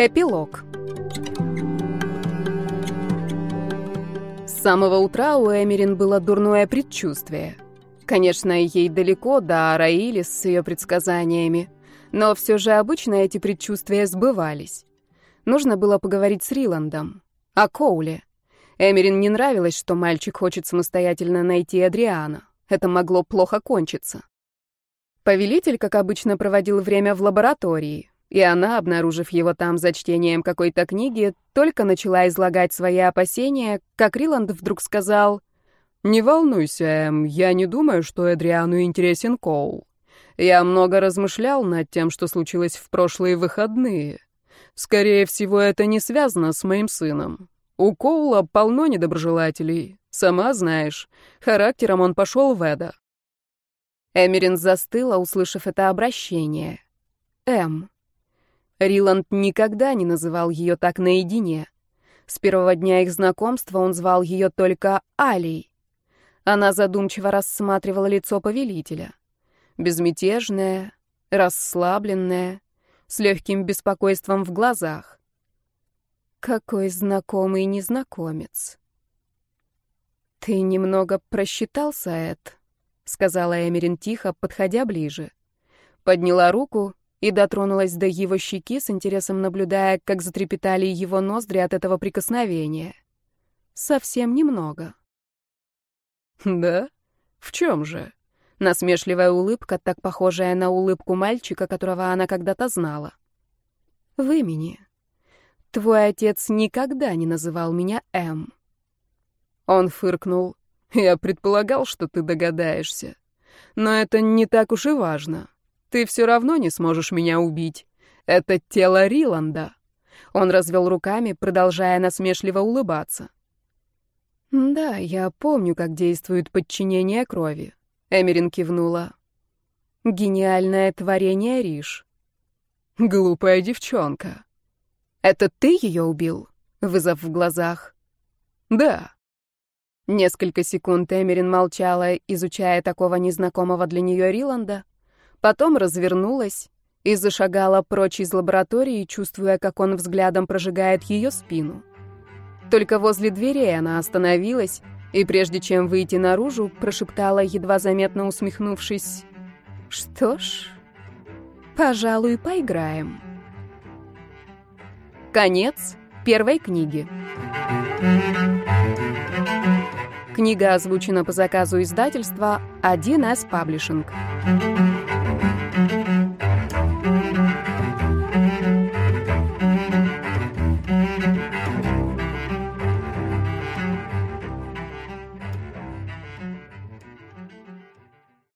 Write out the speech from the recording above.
Эпилог. С самого утра у Эмерин было дурное предчувствие. Конечно, ей далеко до Араилис с ее предсказаниями, но все же обычно эти предчувствия сбывались. Нужно было поговорить с Риландом о Коуле. Эмерин не нравилось, что мальчик хочет самостоятельно найти Адриана. Это могло плохо кончиться. Повелитель, как обычно, проводил время в лаборатории, и она, обнаружив его там за чтением какой-то книги, только начала излагать свои опасения, как Риланд вдруг сказал: «Не волнуйся, Эм, я не думаю, что Адриану интересен Коул. Я много размышлял над тем, что случилось в прошлые выходные. Скорее всего, это не связано с моим сыном. У Коула полно недоброжелателей. Сама знаешь, характером он пошел в Эда». Эмерин застыла, услышав это обращение. Эм. Риланд никогда не называл ее так наедине. С первого дня их знакомства он звал ее только Алей. Она задумчиво рассматривала лицо повелителя. Безмятежное, расслабленное, с легким беспокойством в глазах. Какой знакомый незнакомец. «Ты немного просчитался, Эд», — сказала Эмерин тихо, подходя ближе. Подняла руку и дотронулась до его щеки, с интересом наблюдая, как затрепетали его ноздри от этого прикосновения. Совсем немного. «Да? В чем же?» Насмешливая улыбка, так похожая на улыбку мальчика, которого она когда-то знала. «В имени. Твой отец никогда не называл меня Эм». Он фыркнул. «Я предполагал, что ты догадаешься. Но это не так уж и важно. Ты все равно не сможешь меня убить. Это тело Риланда». Он развел руками, продолжая насмешливо улыбаться. «Да, я помню, как действует подчинение крови», — Эмерин кивнула. «Гениальное творение Риш». «Глупая девчонка». «Это ты ее убил?» — вызов в глазах. «Да». Несколько секунд Эмерин молчала, изучая такого незнакомого для нее Риланда, потом развернулась и зашагала прочь из лаборатории, чувствуя, как он взглядом прожигает ее спину. Только возле дверей она остановилась и, прежде чем выйти наружу, прошептала, едва заметно усмехнувшись: «Что ж, пожалуй, поиграем». Конец первой книги. Книга озвучена по заказу издательства 1С Publishing.